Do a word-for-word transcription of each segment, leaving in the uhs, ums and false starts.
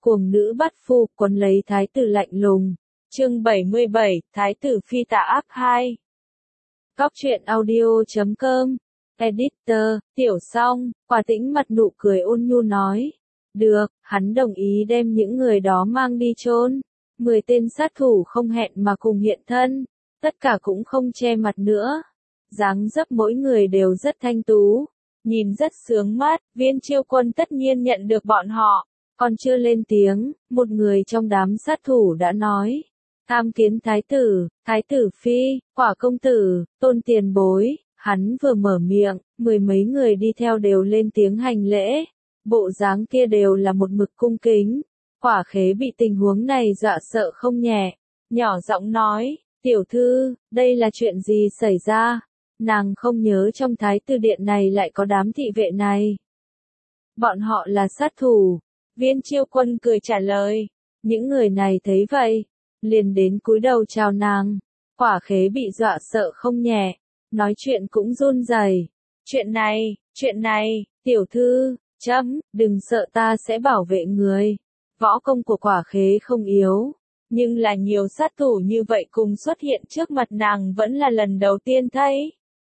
Cuồng nữ bắt phu quấn lấy thái tử lạnh lùng. Chương bảy mươi bảy, Thái tử phi tà ác hai. Cóc truyện audio chấm com. Editor, Tiểu Song, Quả Tĩnh mặt nụ cười ôn nhu nói. Được, hắn đồng ý đem những người đó mang đi chôn. Mười tên sát thủ không hẹn mà cùng hiện thân. Tất cả cũng không che mặt nữa. Dáng dấp mỗi người đều rất thanh tú. Nhìn rất sướng mắt, Viên Chiêu Quân tất nhiên nhận được bọn họ. Còn chưa lên tiếng, một người trong đám sát thủ đã nói. Tham kiến thái tử, thái tử phi, Quả công tử, Tôn tiền bối. Hắn vừa mở miệng, mười mấy người đi theo đều lên tiếng hành lễ. Bộ dáng kia đều là một mực cung kính. Quả khế bị tình huống này dọa sợ không nhẹ. Nhỏ giọng nói, tiểu thư, đây là chuyện gì xảy ra? Nàng không nhớ trong thái tử điện này lại có đám thị vệ này. Bọn họ là sát thủ. Viên Chiêu Quân cười trả lời. Những người này thấy vậy, liền đến cúi đầu chào nàng. Quả khế bị dọa sợ không nhẹ. Nói chuyện cũng run rẩy. Chuyện này, chuyện này, tiểu thư, chấm, đừng sợ ta sẽ bảo vệ người. Võ công của quả khế không yếu. Nhưng là nhiều sát thủ như vậy cùng xuất hiện trước mặt nàng vẫn là lần đầu tiên thấy.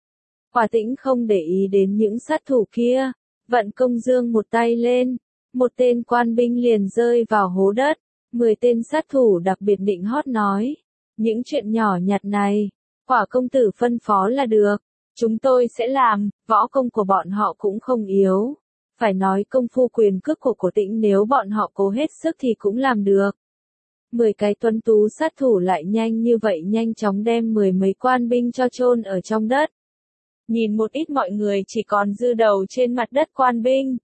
Quả Tĩnh không để ý đến những sát thủ kia. Vận công dương một tay lên. Một tên quan binh liền rơi vào hố đất. Mười tên sát thủ đặc biệt định hót nói. Những chuyện nhỏ nhặt này, Quả công tử phân phó là được. Chúng tôi sẽ làm, võ công của bọn họ cũng không yếu. Phải nói công phu quyền cước của Cổ Tĩnh nếu bọn họ cố hết sức thì cũng làm được. Mười cái tuấn tú sát thủ lại nhanh như vậy nhanh chóng đem mười mấy quan binh cho chôn ở trong đất. Nhìn một ít mọi người chỉ còn dư đầu trên mặt đất quan binh.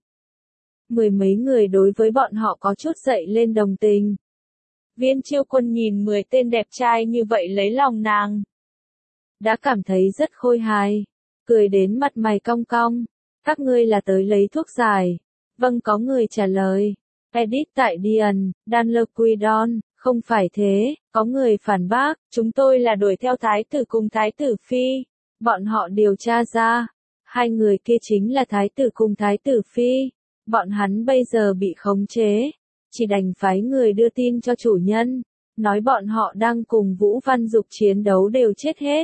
Mười mấy người đối với bọn họ có chút dậy lên đồng tình. Viên Chiêu Quân nhìn mười tên đẹp trai như vậy lấy lòng nàng. Đã cảm thấy rất khôi hài. Cười đến mặt mày cong cong. Các ngươi là tới lấy thuốc giải. Vâng, có người trả lời. Edit tại Dian, Danlequidon, không phải thế. Có người phản bác. Chúng tôi là đuổi theo thái tử cùng thái tử phi. Bọn họ điều tra ra. Hai người kia chính là thái tử cùng thái tử phi. Bọn hắn bây giờ bị khống chế. Chỉ đành phái người đưa tin cho chủ nhân. Nói bọn họ đang cùng Vũ Văn Dục chiến đấu đều chết hết.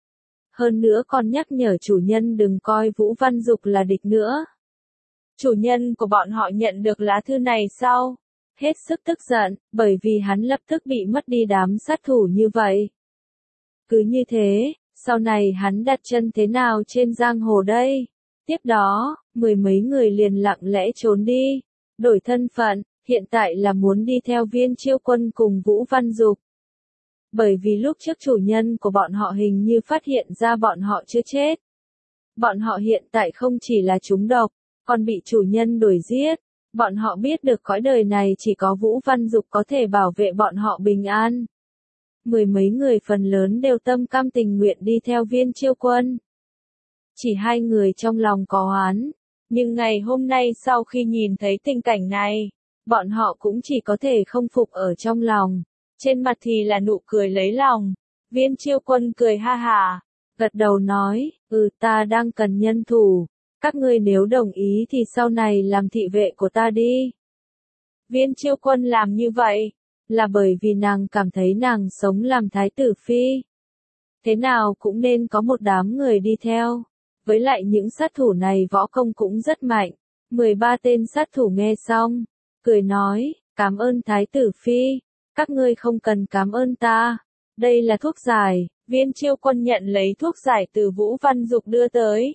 Hơn nữa còn nhắc nhở chủ nhân đừng coi Vũ Văn Dục là địch nữa. Chủ nhân của bọn họ nhận được lá thư này sau. Hết sức tức giận, bởi vì hắn lập tức bị mất đi đám sát thủ như vậy. Cứ như thế, sau này hắn đặt chân thế nào trên giang hồ đây? Tiếp đó, mười mấy người liền lặng lẽ trốn đi. Đổi thân phận, hiện tại là muốn đi theo Viên Chiêu Quân cùng Vũ Văn Dục. Bởi vì lúc trước chủ nhân của bọn họ hình như phát hiện ra bọn họ chưa chết. Bọn họ hiện tại không chỉ là trúng độc, còn bị chủ nhân đuổi giết. Bọn họ biết được cõi đời này chỉ có Vũ Văn Dục có thể bảo vệ bọn họ bình an. Mười mấy người phần lớn đều tâm cam tình nguyện đi theo Viên Chiêu Quân. Chỉ hai người trong lòng có oán. Nhưng ngày hôm nay sau khi nhìn thấy tình cảnh này, bọn họ cũng chỉ có thể không phục ở trong lòng. Trên mặt thì là nụ cười lấy lòng. Viên Chiêu Quân cười ha hà, gật đầu nói, ừ ta đang cần nhân thủ. Các ngươi nếu đồng ý thì sau này làm thị vệ của ta đi. Viên Chiêu Quân làm như vậy, là bởi vì nàng cảm thấy nàng sống làm thái tử phi. Thế nào cũng nên có một đám người đi theo. Với lại những sát thủ này võ công cũng rất mạnh. mười ba tên sát thủ nghe xong, cười nói, cảm ơn thái tử phi. Các ngươi không cần cảm ơn ta. Đây là thuốc giải. Viên Chiêu Quân nhận lấy thuốc giải từ Vũ Văn Dục đưa tới.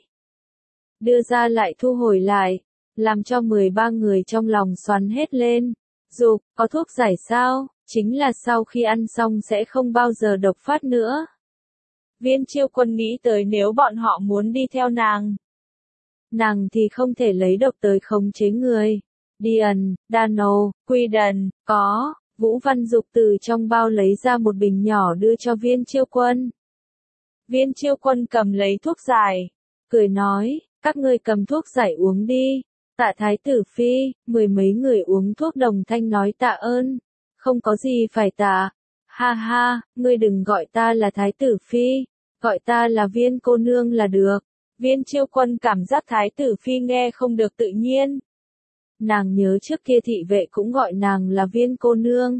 Đưa ra lại thu hồi lại. Làm cho mười ba người trong lòng xoắn hết lên. Dục, có thuốc giải sao? Chính là sau khi ăn xong sẽ không bao giờ độc phát nữa. Viên Chiêu Quân nghĩ tới nếu bọn họ muốn đi theo nàng. Nàng thì không thể lấy độc tới khống chế người. Dian, Dano, Quidon, có. Vũ Văn Dục từ trong bao lấy ra một bình nhỏ đưa cho Viên Chiêu Quân. Viên Chiêu Quân cầm lấy thuốc giải. Cười nói, các ngươi cầm thuốc giải uống đi. Tạ thái tử phi, mười mấy người uống thuốc đồng thanh nói tạ ơn. Không có gì phải tạ. Ha ha, ngươi đừng gọi ta là thái tử phi. Gọi ta là Viên cô nương là được. Viên Chiêu Quân cảm giác thái tử phi nghe không được tự nhiên. nàng nhớ trước kia thị vệ cũng gọi nàng là Viên cô nương.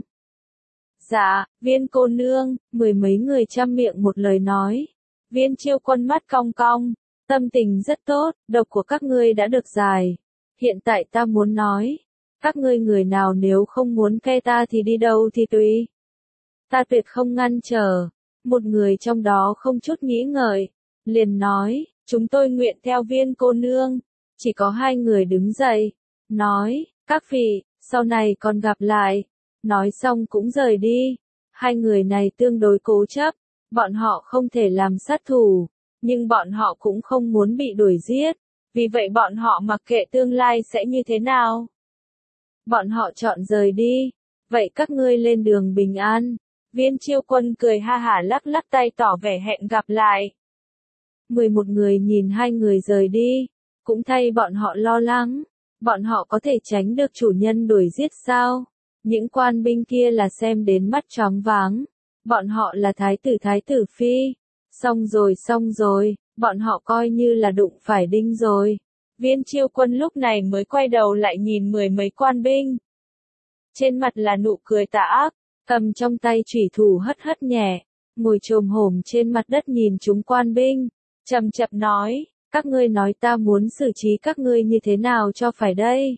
Dạ, Viên cô nương, mười mấy người trăm miệng một lời nói. Viên Chiêu Quân mắt cong cong, tâm tình rất tốt, độc của các ngươi đã được giải. Hiện tại ta muốn nói, các ngươi người nào nếu không muốn ke ta thì đi đâu thì tùy. Ta tuyệt không ngăn trở. Một người trong đó không chút nghĩ ngợi, liền nói, chúng tôi nguyện theo Viên cô nương. Chỉ có hai người đứng dậy, nói, các vị, sau này còn gặp lại. Nói xong cũng rời đi. Hai người này tương đối cố chấp, bọn họ không thể làm sát thủ, nhưng bọn họ cũng không muốn bị đuổi giết, vì vậy bọn họ mặc kệ tương lai sẽ như thế nào. Bọn họ chọn rời đi, vậy các ngươi lên đường bình an. Viên Chiêu Quân cười ha hả lắc lắc tay tỏ vẻ hẹn gặp lại. mười một người nhìn hai người rời đi, cũng thay bọn họ lo lắng, bọn họ có thể tránh được chủ nhân đuổi giết sao? Những quan binh kia là xem đến mắt choáng váng, bọn họ là thái tử thái tử phi, xong rồi xong rồi, bọn họ coi như là đụng phải đinh rồi. Viên Chiêu Quân lúc này mới quay đầu lại nhìn mười mấy quan binh. Trên mặt là nụ cười tà ác, cầm trong tay chủy thủ hất hất nhẹ, ngồi chồm hổm trên mặt đất nhìn chúng quan binh, chậm chậm nói, các ngươi nói ta muốn xử trí các ngươi như thế nào cho phải đây?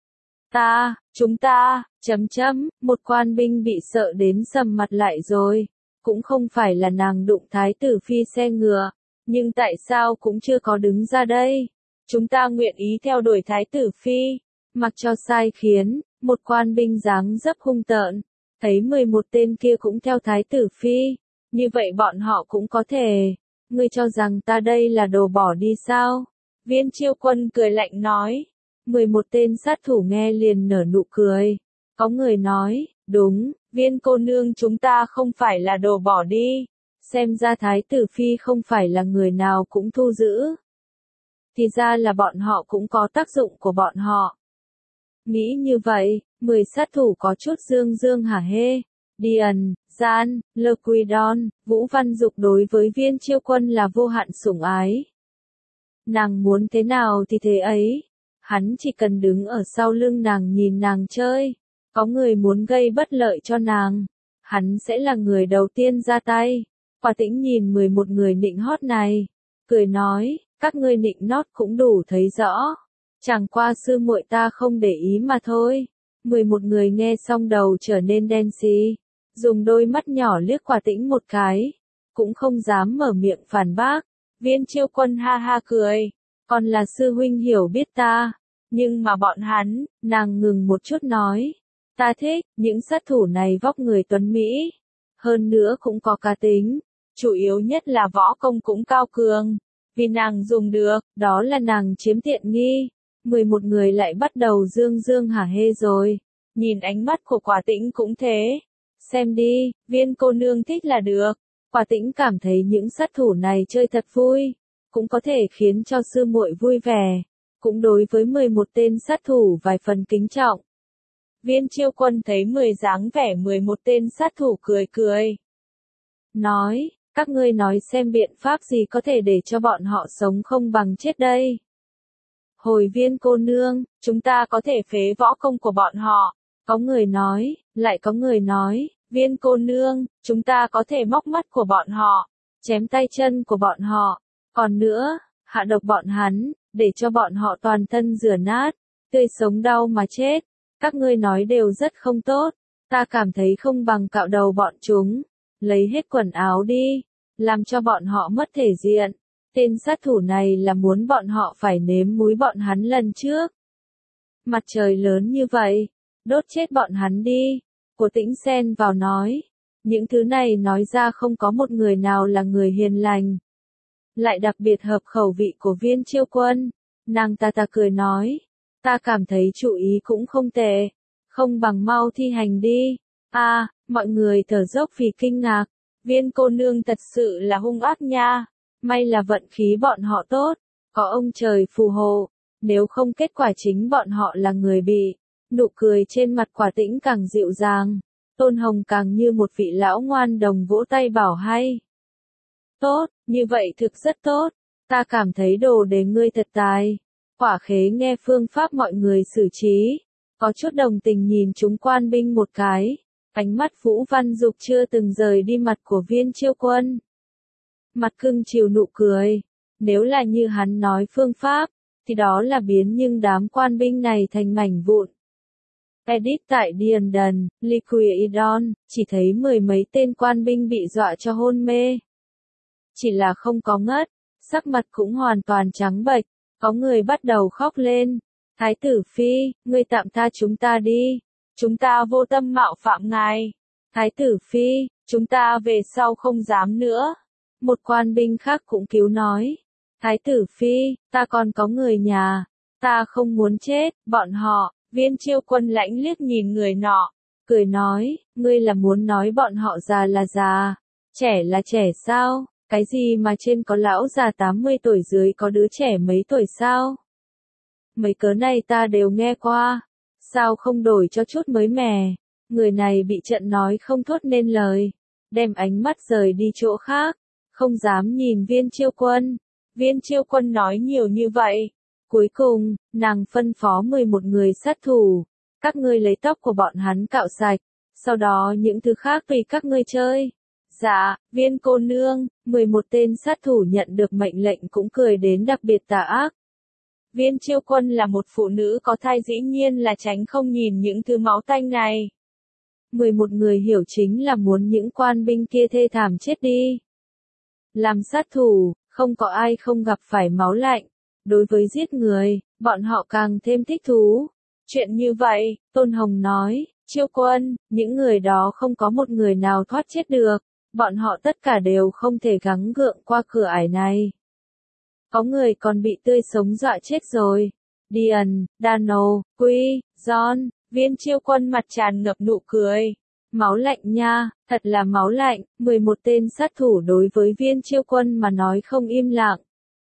Ta, chúng ta, chấm chấm, một quan binh bị sợ đến sầm mặt lại rồi, cũng không phải là nàng đụng thái tử phi xe ngựa, nhưng tại sao cũng chưa có đứng ra đây? Chúng ta nguyện ý theo đuổi thái tử phi, mặc cho sai khiến, một quan binh dáng dấp hung tợn, thấy mười một tên kia cũng theo thái tử phi, như vậy bọn họ cũng có thể, ngươi cho rằng ta đây là đồ bỏ đi sao? Viên Chiêu Quân cười lạnh nói. mười một tên sát thủ nghe liền nở nụ cười. Có người nói, đúng, Viên cô nương chúng ta không phải là đồ bỏ đi. Xem ra thái tử phi không phải là người nào cũng thu giữ. Thì ra là bọn họ cũng có tác dụng của bọn họ. Nghĩ như vậy, mười sát thủ có chút dương dương hả hê. Điền, Gian, Lơ Quy Đon, Vũ Văn Dục đối với Viên Chiêu Quân là vô hạn sủng ái. Nàng muốn thế nào thì thế ấy. Hắn chỉ cần đứng ở sau lưng nàng nhìn nàng chơi. Có người muốn gây bất lợi cho nàng, hắn sẽ là người đầu tiên ra tay. Quả Tĩnh nhìn mười một người nịnh hót này, cười nói, các ngươi nịnh nót cũng đủ thấy rõ. Chẳng qua sư muội ta không để ý mà thôi. mười một người nghe xong đầu trở nên đen xì, dùng đôi mắt nhỏ liếc Quả Tĩnh một cái, cũng không dám mở miệng phản bác. Viên Chiêu Quân ha ha cười, còn là sư huynh hiểu biết ta, nhưng mà bọn hắn, nàng ngừng một chút nói, ta thích, những sát thủ này vóc người tuấn Mỹ, hơn nữa cũng có cá tính, chủ yếu nhất là võ công cũng cao cường, vì nàng dùng được, đó là nàng chiếm tiện nghi. mười một người lại bắt đầu dương dương hả hê rồi, nhìn ánh mắt của Quả Tĩnh cũng thế. Xem đi, Viên cô nương thích là được. Quả Tĩnh cảm thấy những sát thủ này chơi thật vui, cũng có thể khiến cho sư muội vui vẻ, cũng đối với mười một tên sát thủ vài phần kính trọng. Viên Chiêu Quân thấy mười dáng vẻ mười một tên sát thủ cười cười. Nói, các ngươi nói xem biện pháp gì có thể để cho bọn họ sống không bằng chết đây. Hồi Viên cô nương, chúng ta có thể phế võ công của bọn họ. Có người nói, lại có người nói, Viên cô nương, chúng ta có thể móc mắt của bọn họ, chém tay chân của bọn họ. Còn nữa, hạ độc bọn hắn, để cho bọn họ toàn thân rửa nát, tươi sống đau mà chết. Các ngươi nói đều rất không tốt, ta cảm thấy không bằng cạo đầu bọn chúng, lấy hết quần áo đi, làm cho bọn họ mất thể diện. Tên sát thủ này là muốn bọn họ phải nếm múi bọn hắn lần trước. Mặt trời lớn như vậy, đốt chết bọn hắn đi. Của Tĩnh xen vào nói, những thứ này nói ra không có một người nào là người hiền lành. Lại đặc biệt hợp khẩu vị của Viên Chiêu Quân, nàng ta ta cười nói, ta cảm thấy chủ ý cũng không tệ, không bằng mau thi hành đi. A, à, mọi người thở dốc vì kinh ngạc, Viên cô nương thật sự là hung ác nha, may là vận khí bọn họ tốt, có ông trời phù hộ, nếu không kết quả chính bọn họ là người bị. Nụ cười trên mặt Quả Tĩnh càng dịu dàng, Tôn Hồng càng như một vị lão ngoan đồng vỗ tay bảo hay. Tốt, như vậy thực rất tốt, ta cảm thấy đồ để ngươi thật tài. Quả khế nghe phương pháp mọi người xử trí, có chút đồng tình nhìn chúng quan binh một cái, ánh mắt Vũ Văn Dục chưa từng rời đi mặt của Viên Chiêu Quân. Mặt cưng chiều nụ cười, nếu là như hắn nói phương pháp, thì đó là biến nhưng đám quan binh này thành mảnh vụn. Edit tại London, Liquidon, chỉ thấy mười mấy tên quan binh bị dọa cho hôn mê. Chỉ là không có ngất, sắc mặt cũng hoàn toàn trắng bệch, có người bắt đầu khóc lên. Thái tử phi, ngươi tạm tha chúng ta đi, chúng ta vô tâm mạo phạm ngài. Thái tử phi, chúng ta về sau không dám nữa. Một quan binh khác cũng cứu nói. Thái tử phi, ta còn có người nhà, ta không muốn chết, bọn họ. Viên Chiêu Quân lãnh liếc nhìn người nọ, cười nói, ngươi là muốn nói bọn họ già là già, trẻ là trẻ sao, cái gì mà trên có lão già tám mươi tuổi dưới có đứa trẻ mấy tuổi sao? Mấy cớ này ta đều nghe qua, sao không đổi cho chút mới mẻ? Người này bị trận nói không thốt nên lời, đem ánh mắt rời đi chỗ khác, không dám nhìn Viên Chiêu Quân. Viên Chiêu Quân nói nhiều như vậy. Cuối cùng, nàng phân phó mười một người sát thủ, các ngươi lấy tóc của bọn hắn cạo sạch, sau đó những thứ khác tùy các ngươi chơi. Dạ, Viên cô nương, mười một tên sát thủ nhận được mệnh lệnh cũng cười đến đặc biệt tà ác. Viên Chiêu Quân là một phụ nữ có thai dĩ nhiên là tránh không nhìn những thứ máu tanh này. mười một người hiểu chính là muốn những quan binh kia thê thảm chết đi. Làm sát thủ, không có ai không gặp phải máu lạnh. Đối với giết người, bọn họ càng thêm thích thú. Chuyện như vậy, Tôn Hồng nói, Chiêu Quân, những người đó không có một người nào thoát chết được, bọn họ tất cả đều không thể gắng gượng qua cửa ải này. Có người còn bị tươi sống dọa chết rồi. Dian, Dano, Quy, John, Viên Chiêu Quân mặt tràn ngập nụ cười. Máu lạnh nha, thật là máu lạnh, mười một tên sát thủ đối với Viên Chiêu Quân mà nói không im lặng.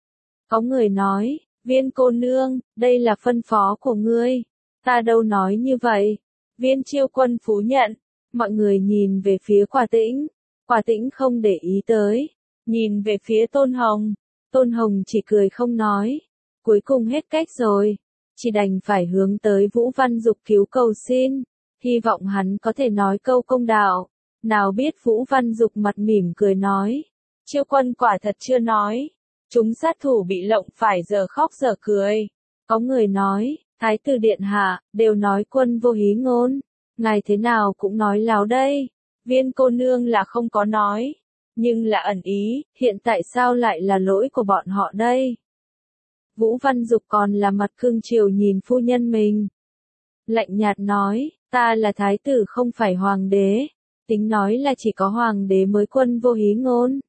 Có người nói, Viên cô nương, đây là phân phó của ngươi. Ta đâu nói như vậy. Viên Chiêu Quân phủ nhận. Mọi người nhìn về phía Quả Tĩnh. Quả Tĩnh không để ý tới. Nhìn về phía Tôn Hồng. Tôn Hồng chỉ cười không nói. Cuối cùng hết cách rồi. Chỉ đành phải hướng tới Vũ Văn Dục cứu cầu xin. Hy vọng hắn có thể nói câu công đạo. Nào biết Vũ Văn Dục mặt mỉm cười nói. Chiêu Quân quả thật chưa nói. Chúng sát thủ bị lộng phải giờ khóc giờ cười. Có người nói, Thái tử điện hạ, đều nói quân vô hí ngôn. Ngài thế nào cũng nói láo đây. Viên cô nương là không có nói. Nhưng là ẩn ý, hiện tại sao lại là lỗi của bọn họ đây? Vũ Văn Dục còn là mặt cưng chiều nhìn phu nhân mình. Lạnh nhạt nói, ta là thái tử không phải hoàng đế. Tính nói là chỉ có hoàng đế mới quân vô hí ngôn.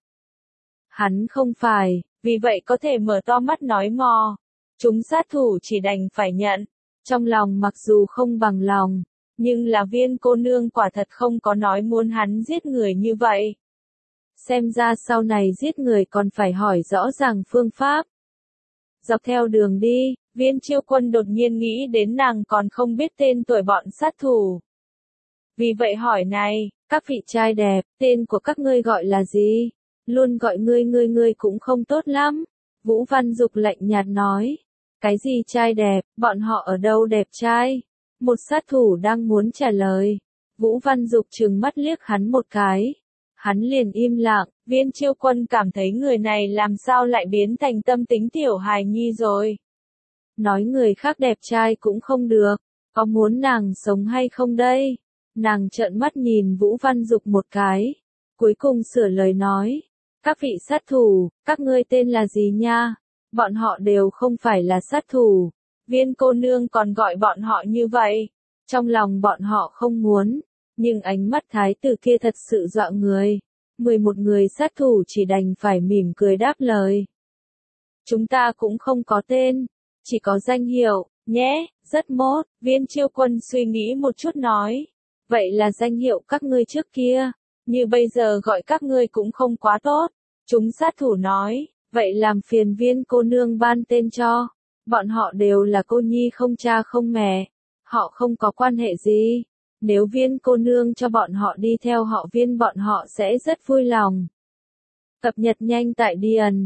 Hắn không phải. Vì vậy có thể mở to mắt nói mò. Chúng sát thủ chỉ đành phải nhận. Trong lòng mặc dù không bằng lòng, nhưng là Viên cô nương quả thật không có nói muốn hắn giết người như vậy. Xem ra sau này giết người còn phải hỏi rõ ràng phương pháp. Dọc theo đường đi, Viên Chiêu Quân đột nhiên nghĩ đến nàng còn không biết tên tuổi bọn sát thủ. Vì vậy hỏi này, các vị trai đẹp, tên của các ngươi gọi là gì? Luôn gọi ngươi ngươi ngươi cũng không tốt lắm. Vũ Văn Dục lạnh nhạt nói. Cái gì trai đẹp, bọn họ ở đâu đẹp trai? Một sát thủ đang muốn trả lời. Vũ Văn Dục trừng mắt liếc hắn một cái. Hắn liền im lặng, Viên Chiêu Quân cảm thấy người này làm sao lại biến thành tâm tính tiểu hài nhi rồi. Nói người khác đẹp trai cũng không được, có muốn nàng sống hay không đây? Nàng trợn mắt nhìn Vũ Văn Dục một cái. Cuối cùng sửa lời nói. Các vị sát thủ, các ngươi tên là gì nha? Bọn họ đều không phải là sát thủ. Viên cô nương còn gọi bọn họ như vậy. Trong lòng bọn họ không muốn. Nhưng ánh mắt thái tử kia thật sự dọa người. mười một người sát thủ chỉ đành phải mỉm cười đáp lời. Chúng ta cũng không có tên. Chỉ có danh hiệu, nhé, rất mốt. Viên Chiêu Quân suy nghĩ một chút nói. Vậy là danh hiệu các ngươi trước kia. Như bây giờ gọi các ngươi cũng không quá tốt. Chúng sát thủ nói, vậy làm phiền Viên cô nương ban tên cho. Bọn họ đều là cô nhi không cha không mẹ. Họ không có quan hệ gì. Nếu Viên cô nương cho bọn họ đi theo họ Viên bọn họ sẽ rất vui lòng. Cập nhật nhanh tại Dian.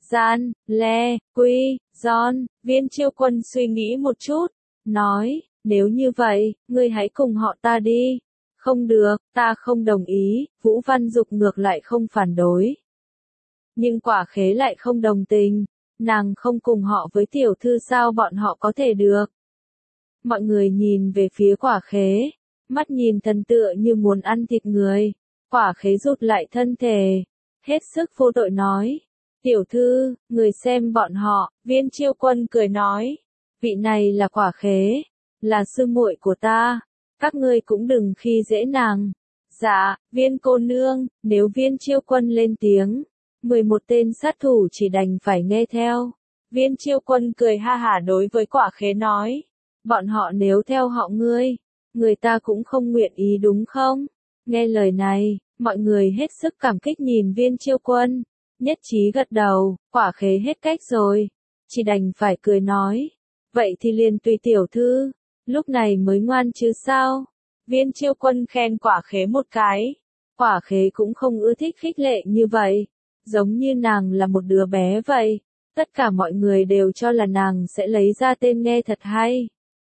Gian, Le, Quy, John, Viên Chiêu Quân suy nghĩ một chút, nói, nếu như vậy, ngươi hãy cùng họ ta đi. Không được, ta không đồng ý, Vũ Văn Dục ngược lại không phản đối. Nhưng Quả Khế lại không đồng tình, nàng không cùng họ với tiểu thư sao bọn họ có thể được. Mọi người nhìn về phía Quả Khế, mắt nhìn thần tựa như muốn ăn thịt người. Quả Khế rụt lại thân thể, hết sức vô tội nói. Tiểu thư, người xem bọn họ, Viên Chiêu Quân cười nói. Vị này là Quả Khế, là sư muội của ta, các ngươi cũng đừng khi dễ nàng. Dạ, Viên cô nương, nếu Viên Chiêu Quân lên tiếng, mười một tên sát thủ chỉ đành phải nghe theo. Viên Chiêu Quân cười ha hả đối với Quả Khế nói. Bọn họ nếu theo họ ngươi, người ta cũng không nguyện ý đúng không? Nghe lời này, mọi người hết sức cảm kích nhìn Viên Chiêu Quân, nhất trí gật đầu. Quả Khế hết cách rồi, chỉ đành phải cười nói. Vậy thì liền tùy tiểu thư, lúc này mới ngoan chứ sao? Viên Chiêu Quân khen Quả Khế một cái. Quả Khế cũng không ưa thích khích lệ như vậy, giống như nàng là một đứa bé vậy. Tất cả mọi người đều cho là nàng sẽ lấy ra tên nghe thật hay.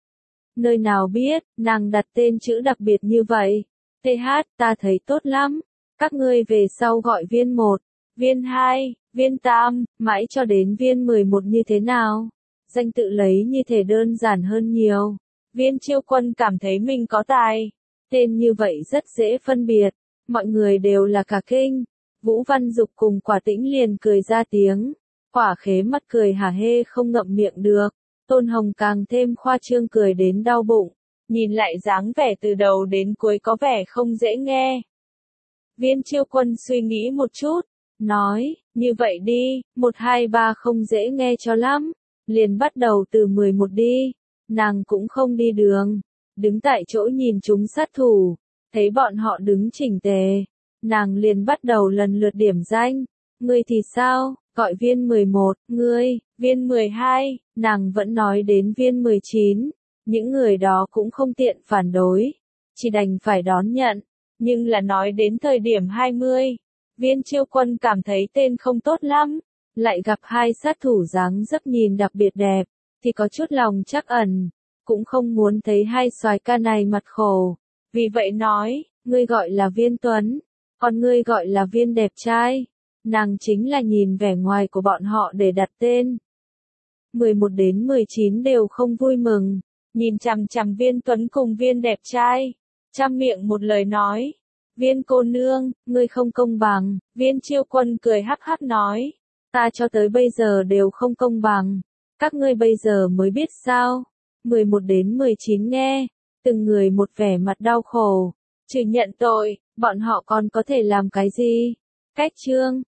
Nơi nào biết, nàng đặt tên chữ đặc biệt như vậy. tê hát, ta thấy tốt lắm. Các ngươi về sau gọi viên một, viên hai, viên tam, mãi cho đến viên mười một như thế nào? Danh tự lấy như thể đơn giản hơn nhiều. Viên Chiêu Quân cảm thấy mình có tài. Tên như vậy rất dễ phân biệt. Mọi người đều là cả kinh. Vũ Văn Dục cùng Quả Tĩnh liền cười ra tiếng. Quả Khế mắt cười hả hê không ngậm miệng được. Tôn Hồng càng thêm khoa trương cười đến đau bụng. Nhìn lại dáng vẻ từ đầu đến cuối có vẻ không dễ nghe. Viên Chiêu Quân suy nghĩ một chút, nói, như vậy đi, một hai ba không dễ nghe cho lắm, liền bắt đầu từ mười một đi. Nàng cũng không đi đường, đứng tại chỗ nhìn chúng sát thủ, thấy bọn họ đứng chỉnh tề, nàng liền bắt đầu lần lượt điểm danh. Ngươi thì sao, gọi viên mười một, ngươi, viên mười hai, nàng vẫn nói đến viên mười chín, những người đó cũng không tiện phản đối, chỉ đành phải đón nhận, nhưng là nói đến thời điểm hai mươi, Viên Chiêu Quân cảm thấy tên không tốt lắm, lại gặp hai sát thủ dáng dấp nhìn đặc biệt đẹp, thì có chút lòng trắc ẩn, cũng không muốn thấy hai soái ca này mặt khổ, vì vậy nói, ngươi gọi là Viên Tuấn, còn ngươi gọi là Viên đẹp trai. Nàng chính là nhìn vẻ ngoài của bọn họ để đặt tên. mười một đến mười chín đều không vui mừng, nhìn chằm chằm Viên Tuấn cùng Viên đẹp trai, trăm miệng một lời nói. Viên cô nương, ngươi không công bằng. Viên Chiêu Quân cười hắc hắc nói. Ta cho tới bây giờ đều không công bằng. Các ngươi bây giờ mới biết sao. mười một đến mười chín nghe. Từng người một vẻ mặt đau khổ. Trừ nhận tội, bọn họ còn có thể làm cái gì? Cách chương.